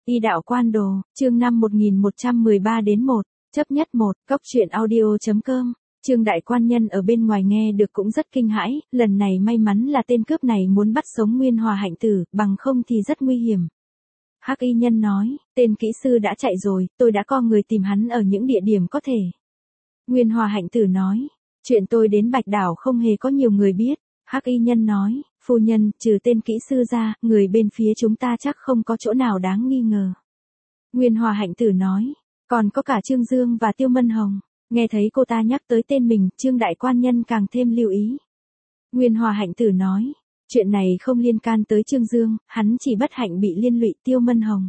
Y đạo quan đồ, chương 5 1113-1, chấp nhất 1, cốc truyện audio.com. Trương đại quan nhân ở bên ngoài nghe được cũng rất kinh hãi, lần này may mắn là tên cướp này muốn bắt sống Nguyên Hòa Hạnh Tử, bằng không thì rất nguy hiểm. Hắc y nhân nói, tên kỹ sư đã chạy rồi, tôi đã có người tìm hắn ở những địa điểm có thể. Nguyên Hòa Hạnh Tử nói, chuyện tôi đến Bạch Đảo không hề có nhiều người biết. Hắc y nhân nói, phu nhân, trừ tên kỹ sư ra, người bên phía chúng ta chắc không có chỗ nào đáng nghi ngờ. Nguyên Hòa Hạnh Tử nói, còn có cả Trương Dương và Tiêu Mân Hồng. Nghe thấy cô ta nhắc tới tên mình, Trương đại quan nhân càng thêm lưu ý. Nguyên Hòa Hạnh Tử nói, chuyện này không liên can tới Trương Dương, hắn chỉ bất hạnh bị liên lụy Tiêu Mân Hồng.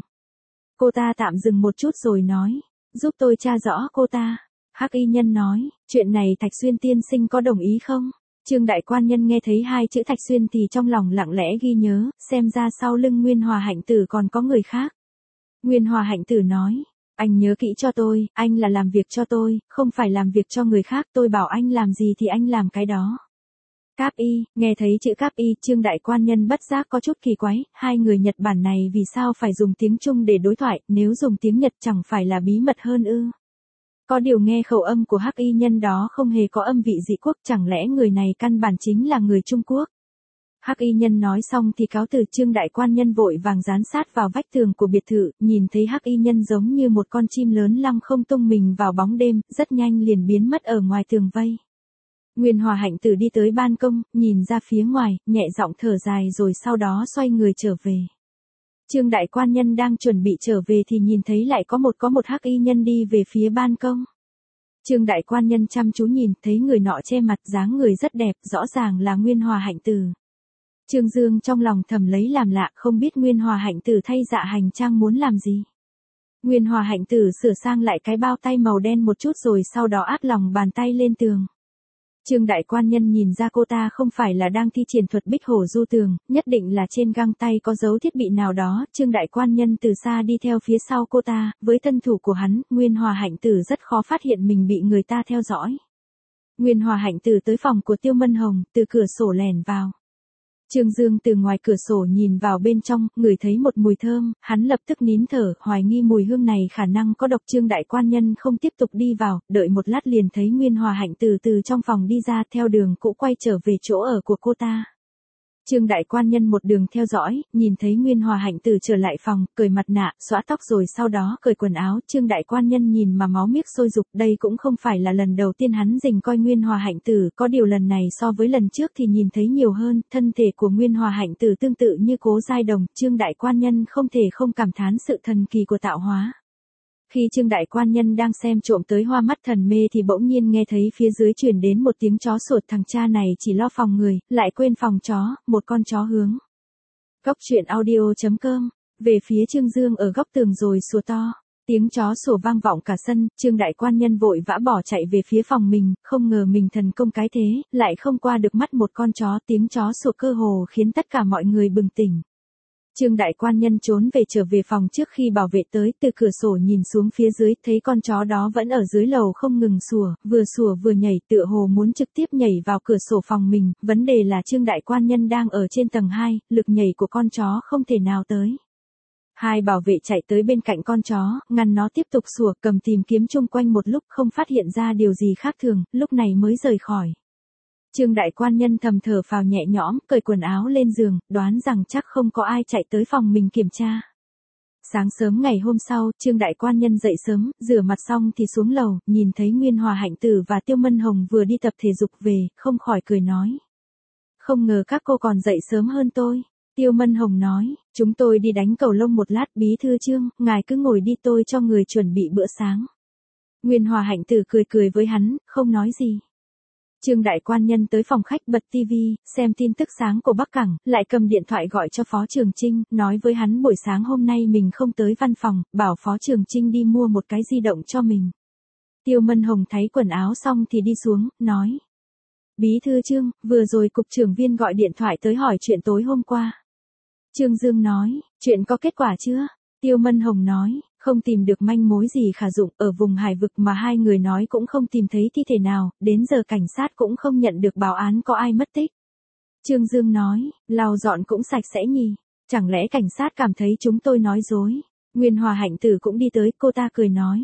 Cô ta tạm dừng một chút rồi nói, giúp tôi tra rõ cô ta. Hắc y nhân nói, chuyện này Thạch Xuyên tiên sinh có đồng ý không? Trương đại quan nhân nghe thấy hai chữ Thạch Xuyên thì trong lòng lặng lẽ ghi nhớ, xem ra sau lưng Nguyên Hòa Hạnh Tử còn có người khác. Nguyên Hòa Hạnh Tử nói, anh nhớ kỹ cho tôi, anh là làm việc cho tôi, không phải làm việc cho người khác, tôi bảo anh làm gì thì anh làm cái đó. Cáp y, nghe thấy chữ cáp y, Trương đại quan nhân bất giác có chút kỳ quái, hai người Nhật Bản này vì sao phải dùng tiếng Trung để đối thoại, nếu dùng tiếng Nhật chẳng phải là bí mật hơn ư? Có điều nghe khẩu âm của hắc y nhân đó không hề có âm vị dị quốc, chẳng lẽ người này căn bản chính là người Trung Quốc? Hắc y nhân nói xong thì cáo từ. Trương đại quan nhân vội vàng dán sát vào vách tường của biệt thự, nhìn thấy hắc y nhân giống như một con chim lớn lăng không tung mình vào bóng đêm, rất nhanh liền biến mất ở ngoài tường vây. Nguyên Hòa Hạnh Tử đi tới ban công, nhìn ra phía ngoài, nhẹ giọng thở dài rồi sau đó xoay người trở về. Trương đại quan nhân đang chuẩn bị trở về thì nhìn thấy lại có một hắc y nhân đi về phía ban công. Trương đại quan nhân chăm chú nhìn, thấy người nọ che mặt, dáng người rất đẹp, rõ ràng là Nguyên Hòa Hạnh Tử. Trương Dương trong lòng thầm lấy làm lạ, không biết Nguyên Hòa Hạnh Tử thay dạ hành trang muốn làm gì. Nguyên Hòa Hạnh Tử sửa sang lại cái bao tay màu đen một chút rồi sau đó áp lòng bàn tay lên tường. Trương đại quan nhân nhìn ra cô ta không phải là đang thi triển thuật bích hổ du tường, nhất định là trên găng tay có dấu thiết bị nào đó. Trương đại quan nhân từ xa đi theo phía sau cô ta, với thân thủ của hắn, Nguyên Hòa Hạnh Tử rất khó phát hiện mình bị người ta theo dõi. Nguyên Hòa Hạnh Tử tới phòng của Tiêu Mân Hồng, từ cửa sổ lẻn vào. Trương Dương từ ngoài cửa sổ nhìn vào bên trong, ngửi thấy một mùi thơm, hắn lập tức nín thở, hoài nghi mùi hương này khả năng có độc. Trương đại quan nhân không tiếp tục đi vào, đợi một lát liền thấy Nguyên Hòa Hạnh Tử từ trong phòng đi ra, theo đường cũ quay trở về chỗ ở của cô ta. Trương đại quan nhân một đường theo dõi, nhìn thấy Nguyên Hòa Hạnh Tử trở lại phòng, cởi mặt nạ, xõa tóc rồi sau đó cởi quần áo. Trương đại quan nhân nhìn mà máu miếc sôi sục, đây cũng không phải là lần đầu tiên hắn rình coi Nguyên Hòa Hạnh Tử, có điều lần này so với lần trước thì nhìn thấy nhiều hơn. Thân thể của Nguyên Hòa Hạnh Tử tương tự như Cố Giai Đồng, Trương đại quan nhân không thể không cảm thán sự thần kỳ của tạo hóa. Khi Trương đại quan nhân đang xem trộm tới hoa mắt thần mê thì bỗng nhiên nghe thấy phía dưới truyền đến một tiếng chó sủa. Thằng cha này chỉ lo phòng người, lại quên phòng chó, một con chó hướng. Cốc truyện audio.com, về phía Trương Dương ở góc tường rồi sủa to. Tiếng chó sủa vang vọng cả sân, Trương đại quan nhân vội vã bỏ chạy về phía phòng mình, không ngờ mình thần công cái thế, lại không qua được mắt một con chó. Tiếng chó sủa cơ hồ khiến tất cả mọi người bừng tỉnh. Trương đại quan nhân trốn trở về phòng trước khi bảo vệ tới, từ cửa sổ nhìn xuống phía dưới, thấy con chó đó vẫn ở dưới lầu không ngừng sủa vừa nhảy, tựa hồ muốn trực tiếp nhảy vào cửa sổ phòng mình. Vấn đề là Trương đại quan nhân đang ở trên tầng 2, lực nhảy của con chó không thể nào tới. Hai bảo vệ chạy tới bên cạnh con chó, ngăn nó tiếp tục sủa, cầm tìm kiếm chung quanh một lúc không phát hiện ra điều gì khác thường, lúc này mới rời khỏi. Trương đại quan nhân thầm thở phào nhẹ nhõm, cởi quần áo lên giường, đoán rằng chắc không có ai chạy tới phòng mình kiểm tra. Sáng sớm ngày hôm sau, Trương đại quan nhân dậy sớm, rửa mặt xong thì xuống lầu, nhìn thấy Nguyên Hòa Hạnh Tử và Tiêu Mân Hồng vừa đi tập thể dục về, không khỏi cười nói. Không ngờ các cô còn dậy sớm hơn tôi. Tiêu Mân Hồng nói, chúng tôi đi đánh cầu lông một lát. Bí thư Trương, ngài cứ ngồi đi, tôi cho người chuẩn bị bữa sáng. Nguyên Hòa Hạnh Tử cười với hắn, không nói gì. Trương đại quan nhân tới phòng khách bật tivi, xem tin tức sáng của Bắc Cảng, lại cầm điện thoại gọi cho Phó Trường Chinh, nói với hắn buổi sáng hôm nay mình không tới văn phòng, bảo Phó Trường Chinh đi mua một cái di động cho mình. Tiêu Mân Hồng thấy quần áo xong thì đi xuống, nói. Bí thư Trương, vừa rồi cục trưởng Viên gọi điện thoại tới hỏi chuyện tối hôm qua. Trương Dương nói, chuyện có kết quả chưa? Tiêu Mân Hồng nói, không tìm được manh mối gì khả dụng, ở vùng hải vực mà hai người nói cũng không tìm thấy thi thể nào, đến giờ cảnh sát cũng không nhận được báo án có ai mất tích. Trương Dương nói, lau dọn cũng sạch sẽ nhỉ, chẳng lẽ cảnh sát cảm thấy chúng tôi nói dối? Nguyên Hòa Hạnh Tử cũng đi tới, cô ta cười nói.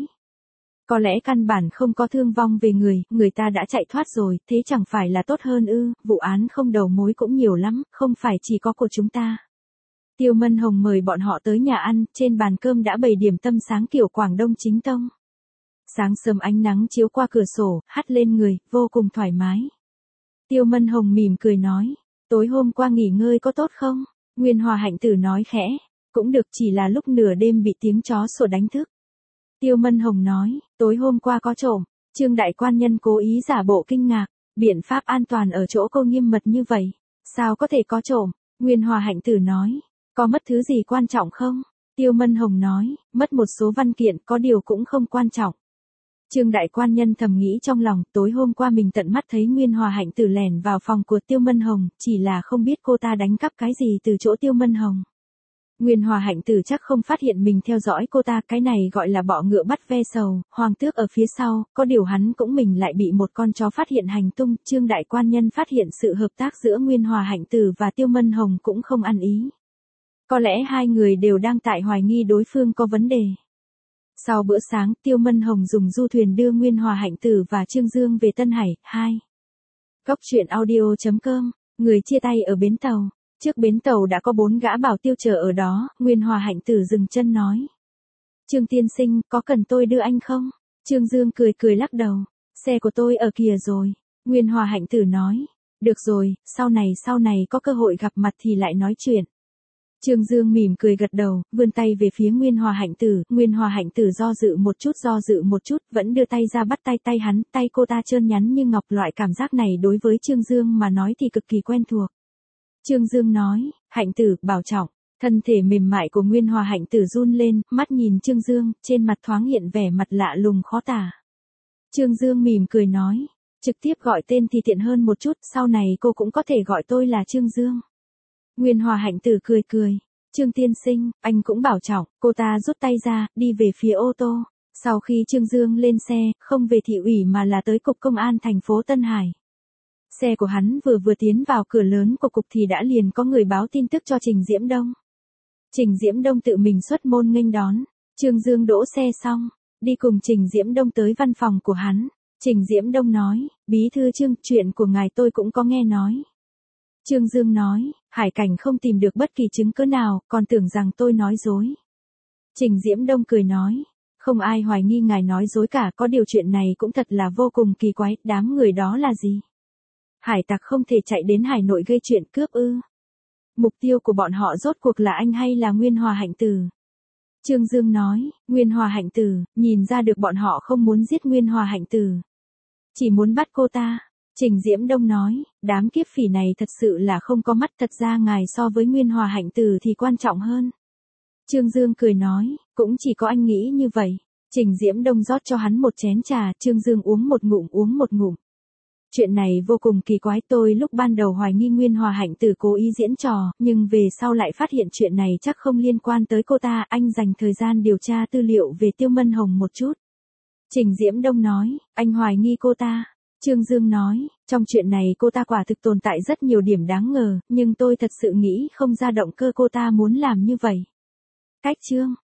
Có lẽ căn bản không có thương vong về người, người ta đã chạy thoát rồi, thế chẳng phải là tốt hơn ư, vụ án không đầu mối cũng nhiều lắm, không phải chỉ có của chúng ta. Tiêu Mân Hồng mời bọn họ tới nhà ăn, trên bàn cơm đã bày điểm tâm sáng kiểu Quảng Đông chính tông. Sáng sớm ánh nắng chiếu qua cửa sổ, hắt lên người, vô cùng thoải mái. Tiêu Mân Hồng mỉm cười nói, tối hôm qua nghỉ ngơi có tốt không? Nguyên Hòa Hạnh Tử nói khẽ, cũng được, chỉ là lúc nửa đêm bị tiếng chó sủa đánh thức. Tiêu Mân Hồng nói, tối hôm qua có trộm. Trương đại quan nhân cố ý giả bộ kinh ngạc, biện pháp an toàn ở chỗ cô nghiêm mật như vậy, sao có thể có trộm? Nguyên Hòa Hạnh Tử nói, có mất thứ gì quan trọng không? Tiêu Mân Hồng nói, mất một số văn kiện, có điều cũng không quan trọng. Trương đại quan nhân thầm nghĩ trong lòng, tối hôm qua mình tận mắt thấy Nguyên Hòa Hạnh Tử lẻn vào phòng của Tiêu Mân Hồng, chỉ là không biết cô ta đánh cắp cái gì từ chỗ Tiêu Mân Hồng. Nguyên Hòa Hạnh Tử chắc không phát hiện mình theo dõi cô ta, cái này gọi là bọ ngựa bắt ve sầu, hoàng tước ở phía sau, có điều hắn cũng mình lại bị một con chó phát hiện hành tung. Trương đại quan nhân phát hiện sự hợp tác giữa Nguyên Hòa Hạnh Tử và Tiêu Mân Hồng cũng không ăn ý. Có lẽ hai người đều đang tại hoài nghi đối phương có vấn đề. Sau bữa sáng, Tiêu Mân Hồng dùng du thuyền đưa Nguyên Hòa Hạnh Tử và Trương Dương về Tân Hải. 2. Góc truyện audio.com, người chia tay ở bến tàu. Trước bến tàu đã có 4 gã bảo tiêu chờ ở đó, Nguyên Hòa Hạnh Tử dừng chân nói. Trương tiên sinh, có cần tôi đưa anh không? Trương Dương cười cười lắc đầu. Xe của tôi ở kìa rồi. Nguyên Hòa Hạnh Tử nói. Được rồi, sau này có cơ hội gặp mặt thì lại nói chuyện. Trương Dương mỉm cười gật đầu, vươn tay về phía Nguyên Hòa Hạnh Tử. Nguyên Hòa Hạnh Tử do dự một chút, vẫn đưa tay ra bắt tay hắn. Tay cô ta trơn nhắn như ngọc, loại cảm giác này đối với Trương Dương mà nói thì cực kỳ quen thuộc. Trương Dương nói, Hạnh Tử, bảo trọng. Thân thể mềm mại của Nguyên Hòa Hạnh Tử run lên, mắt nhìn Trương Dương, trên mặt thoáng hiện vẻ mặt lạ lùng khó tả. Trương Dương mỉm cười nói, trực tiếp gọi tên thì tiện hơn một chút, sau này cô cũng có thể gọi tôi là Trương Dương. Nguyên Hòa Hạnh Tử cười cười, Trương tiên sinh, anh cũng bảo trọng. Cô ta rút tay ra, đi về phía ô tô. Sau khi Trương Dương lên xe, không về thị ủy mà là tới cục công an thành phố Tân Hải. Xe của hắn vừa tiến vào cửa lớn của cục thì đã liền có người báo tin tức cho Trình Diễm Đông. Trình Diễm Đông tự mình xuất môn nghênh đón. Trương Dương đỗ xe xong, đi cùng Trình Diễm Đông tới văn phòng của hắn. Trình Diễm Đông nói, bí thư Trương, chuyện của ngài tôi cũng có nghe nói. Trương Dương nói, Hải Cảnh không tìm được bất kỳ chứng cứ nào, còn tưởng rằng tôi nói dối. Trình Diễm Đông cười nói, không ai hoài nghi ngài nói dối cả, có điều chuyện này cũng thật là vô cùng kỳ quái, đám người đó là gì? Hải tặc không thể chạy đến Hải Nội gây chuyện cướp ư? Mục tiêu của bọn họ rốt cuộc là anh hay là Nguyên Hòa Hạnh Tử? Trương Dương nói, Nguyên Hòa Hạnh Tử, nhìn ra được bọn họ không muốn giết Nguyên Hòa Hạnh Tử. Chỉ muốn bắt cô ta. Trình Diễm Đông nói, đám kiếp phỉ này thật sự là không có mắt, thật ra ngài so với Nguyên Hòa Hạnh Tử thì quan trọng hơn. Trương Dương cười nói, cũng chỉ có anh nghĩ như vậy. Trình Diễm Đông rót cho hắn một chén trà, Trương Dương uống một ngụm. Chuyện này vô cùng kỳ quái, tôi lúc ban đầu hoài nghi Nguyên Hòa Hạnh Tử cố ý diễn trò, nhưng về sau lại phát hiện chuyện này chắc không liên quan tới cô ta, anh dành thời gian điều tra tư liệu về Tiêu Mân Hồng một chút. Trình Diễm Đông nói, anh hoài nghi cô ta. Trương Dương nói, trong chuyện này cô ta quả thực tồn tại rất nhiều điểm đáng ngờ, nhưng tôi thật sự nghĩ không ra động cơ cô ta muốn làm như vậy. Cách chương